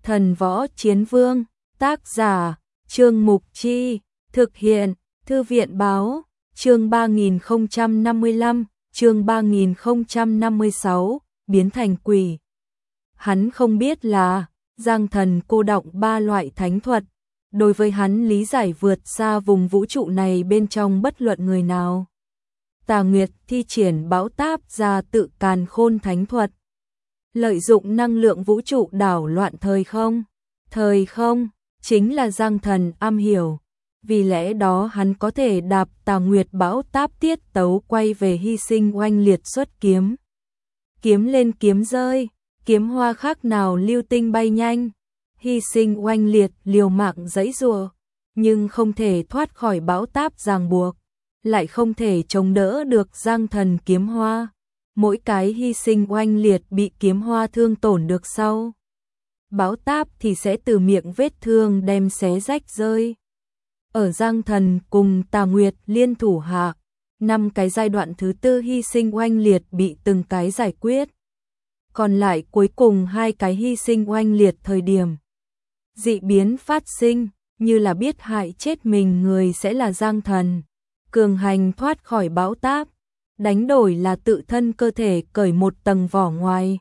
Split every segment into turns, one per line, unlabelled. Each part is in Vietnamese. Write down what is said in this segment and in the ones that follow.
Thần Võ Chiến Vương, tác giả, Trương Mục Chi, thực hiện, Thư viện Báo, chương 3055, chương 3056, biến thành quỷ. Hắn không biết là, Giang Thần cô đọng 3 loại thánh thuật, đối với hắn lý giải vượt xa vùng vũ trụ này bên trong bất luận người nào. Tà Nguyệt thi triển bão táp ra tự càn khôn thánh thuật, lợi dụng năng lượng vũ trụ đảo loạn thời không. Thời không chính là Giang Thần am hiểu, vì lẽ đó hắn có thể đạp Tà Nguyệt bão táp tiết tấu quay về hy sinh oanh liệt xuất kiếm. Kiếm lên kiếm rơi, kiếm hoa khác nào lưu tinh bay nhanh, hy sinh oanh liệt liều mạng giãy giụa, nhưng không thể thoát khỏi bão táp ràng buộc, lại không thể chống đỡ được Giang Thần kiếm hoa. Mỗi cái hy sinh oanh liệt bị kiếm hoa thương tổn được sau bão táp thì sẽ từ miệng vết thương đem xé rách rơi. Ở Giang Thần cùng Tà Nguyệt liên thủ hạ, 5 cái giai đoạn thứ tư hy sinh oanh liệt bị từng cái giải quyết. Còn lại cuối cùng 2 cái hy sinh oanh liệt thời điểm dị biến phát sinh, như là biết hại chết mình người sẽ là Giang Thần. Cường hành thoát khỏi bão táp, đánh đổi là tự thân cơ thể cởi một tầng vỏ ngoài.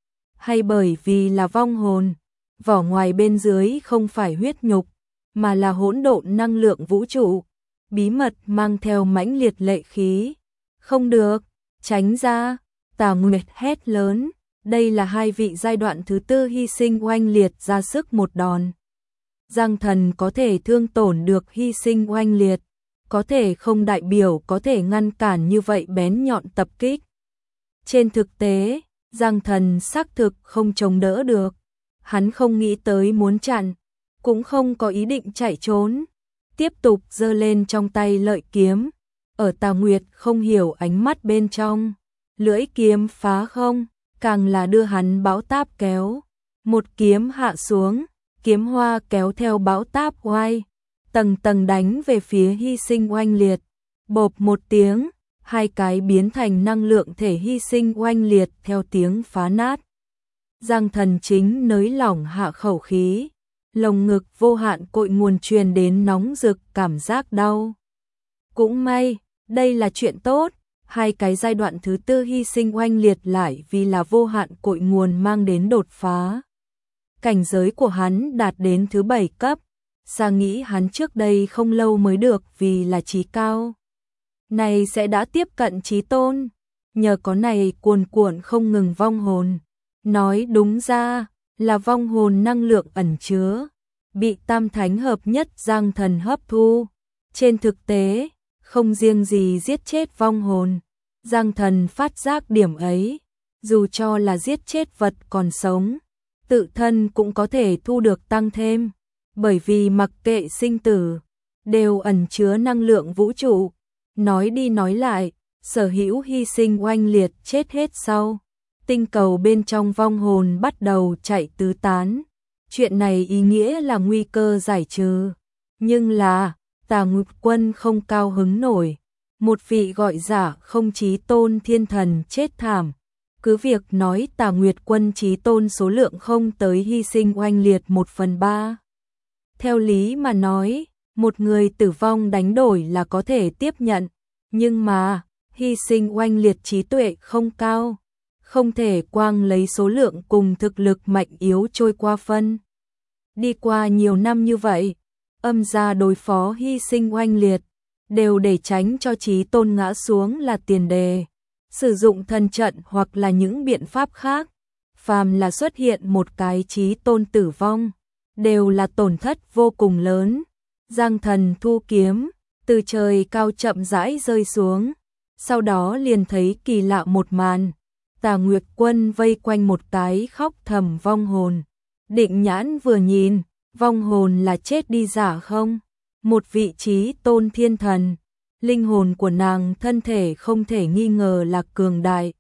Hay bởi vì là vong hồn, vỏ ngoài bên dưới không phải huyết nhục, mà là hỗn độn năng lượng vũ trụ, bí mật mang theo mãnh liệt lệ khí. Không được, tránh ra, Tà Nguyệt hét lớn, đây là 2 vị giai đoạn thứ tư hy sinh oanh liệt ra sức một đòn. Giang Thần có thể thương tổn được hy sinh oanh liệt, có thể không đại biểu có thể ngăn cản như vậy bén nhọn tập kích. Trên thực tế, Giang Thần xác thực không chống đỡ được, hắn không nghĩ tới muốn chặn, cũng không có ý định chạy trốn, tiếp tục giơ lên trong tay lợi kiếm, ở Tà Nguyệt không hiểu ánh mắt bên trong, lưỡi kiếm phá không, càng là đưa hắn bão táp kéo, một kiếm hạ xuống, kiếm hoa kéo theo bão táp oai, tầng tầng đánh về phía hy sinh oanh liệt, bộp một tiếng, 2 cái biến thành năng lượng thể hy sinh oanh liệt theo tiếng phá nát. Giang Thần chính nới lỏng hạ khẩu khí, lồng ngực vô hạn cội nguồn truyền đến nóng rực cảm giác đau. Cũng may, đây là chuyện tốt, 2 cái giai đoạn thứ tư hy sinh oanh liệt lại vì là vô hạn cội nguồn mang đến đột phá. Cảnh giới của hắn đạt đến thứ 7 cấp, xa nghĩ hắn trước đây không lâu mới được vì là chí cao. Này sẽ đã tiếp cận chí tôn, nhờ có này cuồn cuộn không ngừng vong hồn. Nói đúng ra là vong hồn năng lượng ẩn chứa, bị Tam Thánh hợp nhất Giang Thần hấp thu. Trên thực tế, không riêng gì giết chết vong hồn, Giang Thần phát giác điểm ấy, dù cho là giết chết vật còn sống, tự thân cũng có thể thu được tăng thêm, bởi vì mặc kệ sinh tử, đều ẩn chứa năng lượng vũ trụ. Nói đi nói lại, sở hữu hy sinh oanh liệt chết hết sau, tinh cầu bên trong vong hồn bắt đầu chạy tứ tán. Chuyện này ý nghĩa là nguy cơ giải trừ, nhưng là Tà Nguyệt Quân không cao hứng nổi, một vị gọi giả không chí tôn thiên thần chết thảm. Cứ việc nói Tà Nguyệt Quân chí tôn số lượng không tới hy sinh oanh liệt 1/3. Theo lý mà nói, một người tử vong đánh đổi là có thể tiếp nhận, nhưng mà hy sinh oanh liệt trí tuệ không cao, không thể quang lấy số lượng cùng thực lực mạnh yếu trôi qua phân. Đi qua nhiều năm như vậy, âm gia đối phó hy sinh oanh liệt, đều để tránh cho chí tôn ngã xuống là tiền đề, sử dụng thần trận hoặc là những biện pháp khác. Phàm là xuất hiện một cái chí tôn tử vong, đều là tổn thất vô cùng lớn. Giang Thần thu kiếm, từ trời cao chậm rãi rơi xuống, sau đó liền thấy kỳ lạ một màn. Tà Nguyệt Quân vây quanh một cái khóc thầm vong hồn, định nhãn vừa nhìn, vong hồn là chết đi giả không? Một vị trí tôn thiên thần, linh hồn của nàng thân thể không thể nghi ngờ là cường đại.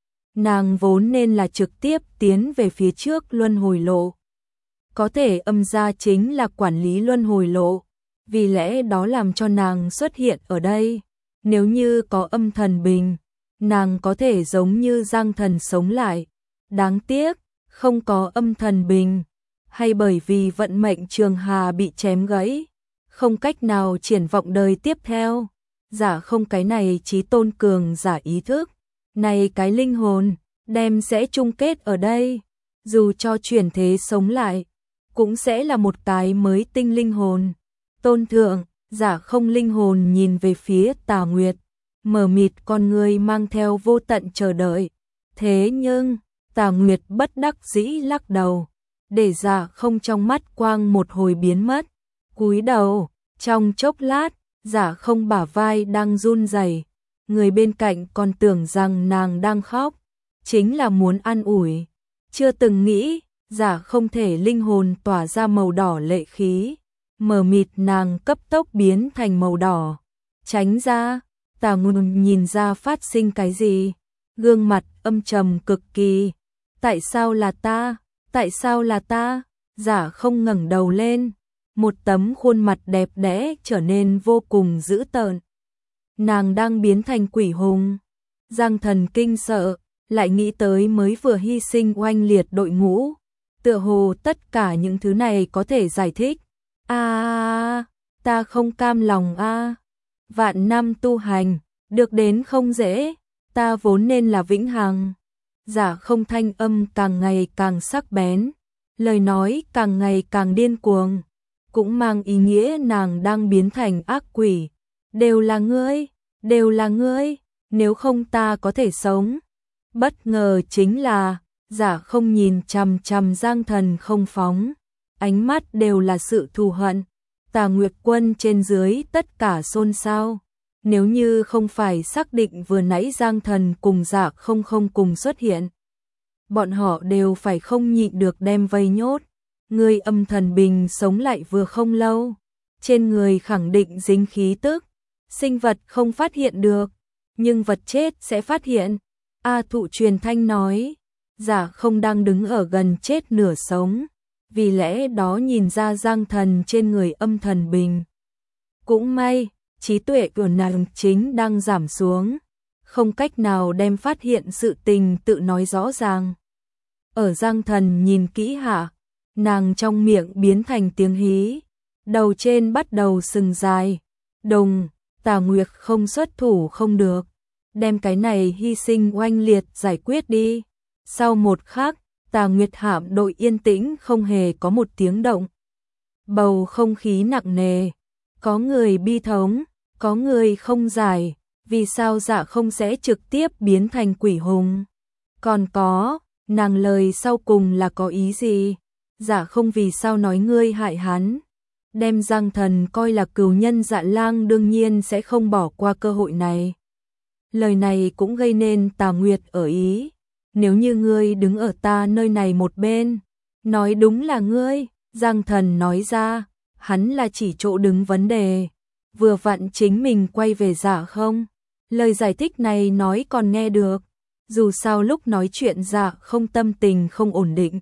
Nàng vốn nên là trực tiếp tiến về phía trước luân hồi lộ. Có thể âm gia chính là quản lý luân hồi lộ, vì lẽ đó làm cho nàng xuất hiện ở đây. Nếu như có âm thần bình, nàng có thể giống như Giang Thần sống lại. Đáng tiếc, không có âm thần bình. hay bởi vì vận mệnh Trường Hà bị chém gãy, không cách nào triển vọng đời tiếp theo. Giả không, cái này chí tôn cường giả ý thức, này cái linh hồn, đem sẽ chung kết ở đây. Dù cho chuyển thế sống lại, cũng sẽ là một cái mới tinh linh hồn. Tôn thượng, giả không linh hồn nhìn về phía Tà Nguyệt, mờ mịt con người mang theo vô tận chờ đợi. Thế nhưng, Tà Nguyệt bất đắc dĩ lắc đầu, để giả không trong mắt quang một hồi biến mất. Cúi đầu, trong chốc lát, giả không bả vai đang run rẩy, người bên cạnh còn tưởng rằng nàng đang khóc, chính là muốn an ủi. Chưa từng nghĩ, giả không thể linh hồn tỏa ra màu đỏ lệ khí, mờ mịt nàng cấp tốc biến thành màu đỏ. Tránh ra, Tà Nguyệt nhìn ra phát sinh cái gì, gương mặt âm trầm cực kỳ. Tại sao là ta? Tại sao là ta? Giả không ngẩng đầu lên, một tấm khuôn mặt đẹp đẽ trở nên vô cùng dữ tợn. Nàng đang biến thành quỷ hùng. Giang Thần kinh sợ, lại nghĩ tới mới vừa hy sinh oanh liệt đội ngũ, tựa hồ tất cả những thứ này có thể giải thích. Ta không cam lòng a. Vạn năm tu hành, được đến không dễ, ta vốn nên là vĩnh hằng. Giả không thanh âm càng ngày càng sắc bén, lời nói càng ngày càng điên cuồng, cũng mang ý nghĩa nàng đang biến thành ác quỷ. Đều là ngươi, nếu không ta có thể sống. Bất ngờ chính là, giả không nhìn chằm chằm Giang Thần không phóng, ánh mắt đều là sự thù hận. Tà Nguyệt quân trên dưới tất cả xôn xao. Nếu như không phải xác định vừa nãy Giang Thần cùng giả không cùng xuất hiện, bọn họ đều phải không nhịn được đem vây nhốt. Người âm thần bình sống lại vừa không lâu, trên người khẳng định dính khí tức, sinh vật không phát hiện được, nhưng vật chết sẽ phát hiện. A Thụ truyền thanh nói, giả không đang đứng ở gần chết nửa sống, vì lẽ đó nhìn ra Giang Thần trên người âm thần bình. Cũng may, trí tuệ của nàng chính đang giảm xuống, không cách nào đem phát hiện sự tình tự nói rõ ràng. Ở Giang Thần nhìn kỹ hạ, nàng trong miệng biến thành tiếng hí, đầu trên bắt đầu sừng dài. Đồng, Tà Nguyệt không xuất thủ không được, đem cái này hy sinh oanh liệt giải quyết đi. Sau một khắc, Tà Nguyệt hạm đội yên tĩnh không hề có một tiếng động. Bầu không khí nặng nề, có người bi thống, có người không giải, vì sao dạ không sẽ trực tiếp biến thành quỷ hùng. Còn có, nàng lời sau cùng là có ý gì? Dạ không vì sao nói ngươi hại hắn? Đem Giang Thần coi là cừu nhân, Dạ Lang đương nhiên sẽ không bỏ qua cơ hội này. Lời này cũng gây nên Tà Nguyệt ở ý. Nếu như ngươi đứng ở ta nơi này một bên, nói đúng là ngươi, Giang Thần nói ra, hắn là chỉ chỗ đứng vấn đề. Vừa vặn chính mình quay về Dạ không. Lời giải thích này nói còn nghe được, dù sao lúc nói chuyện Dạ không tâm tình không ổn định.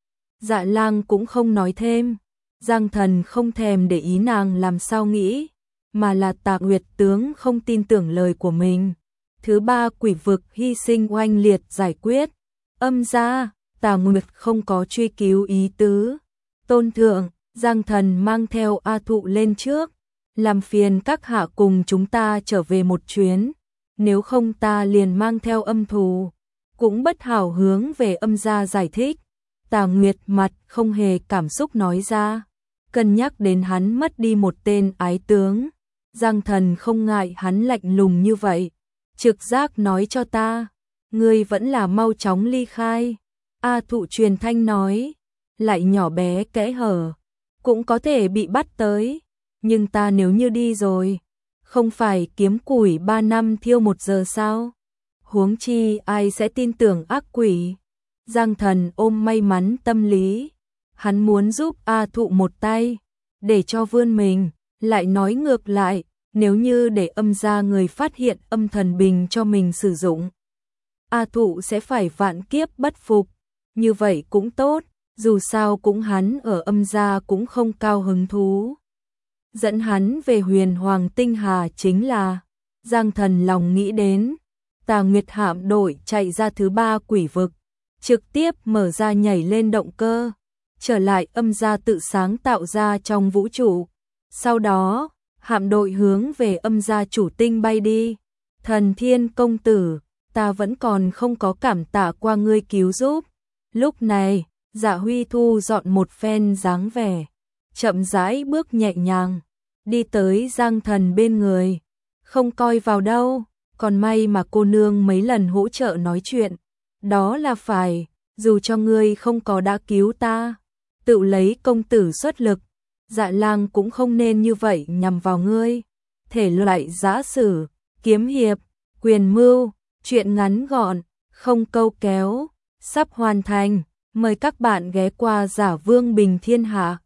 Dạ Lang cũng không nói thêm, Giang Thần không thèm để ý nàng làm sao nghĩ, mà là Tà Nguyệt tướng không tin tưởng lời của mình. Thứ ba, quỷ vực hy sinh oanh liệt giải quyết. Âm ra, Tà Nguyệt không có truy cứu ý tứ. Tôn thượng, Giang Thần mang theo A Thụ lên trước, làm phiền các hạ cùng chúng ta trở về một chuyến, nếu không ta liền mang theo âm thù. Cũng bất hảo hướng về âm gia giải thích. Tà Nguyệt mặt không hề cảm xúc nói ra, cân nhắc đến hắn mất đi một tên ái tướng. Giang Thần không ngại hắn lạnh lùng như vậy, trực giác nói cho ta, ngươi vẫn là mau chóng ly khai. A Thụ truyền thanh nói, lại nhỏ bé kẽ hở, cũng có thể bị bắt tới, nhưng ta nếu như đi rồi, không phải kiếm củi 3 năm thiêu 1 giờ sao? Huống chi ai sẽ tin tưởng ác quỷ? Giang Thần ôm may mắn tâm lý, hắn muốn giúp A Thụ một tay, để cho vươn mình, lại nói ngược lại, nếu như để âm gia người phát hiện âm thần bình cho mình sử dụng, A Thụ sẽ phải vạn kiếp bất phục. Như vậy cũng tốt, dù sao cũng hắn ở âm gia cũng không cao hứng thú. Dẫn hắn về Huyền Hoàng Tinh Hà chính là, Giang Thần lòng nghĩ đến, Tà Nguyệt hạm đội chạy ra thứ ba quỷ vực, trực tiếp mở ra nhảy lên động cơ, trở lại âm gia tự sáng tạo ra trong vũ trụ. Sau đó, hạm đội hướng về âm gia chủ tinh bay đi. Thần Thiên công tử, ta vẫn còn không có cảm tạ qua ngươi cứu giúp. Lúc này, Dạ Huy thu dọn một phen dáng vẻ, chậm rãi bước nhẹ nhàng, đi tới Giang Thần bên người. Không coi vào đâu, còn may mà cô nương mấy lần hỗ trợ nói chuyện. Đó là phải, dù cho ngươi không có đã cứu ta, tự lấy công tử xuất lực, Dạ Lang cũng không nên như vậy nhằm vào ngươi. Thể loại giã sử, kiếm hiệp, quyền mưu, chuyện ngắn gọn, không câu kéo, sắp hoàn thành. Mời các bạn ghé qua Giả Vương Bình Thiên Hạ.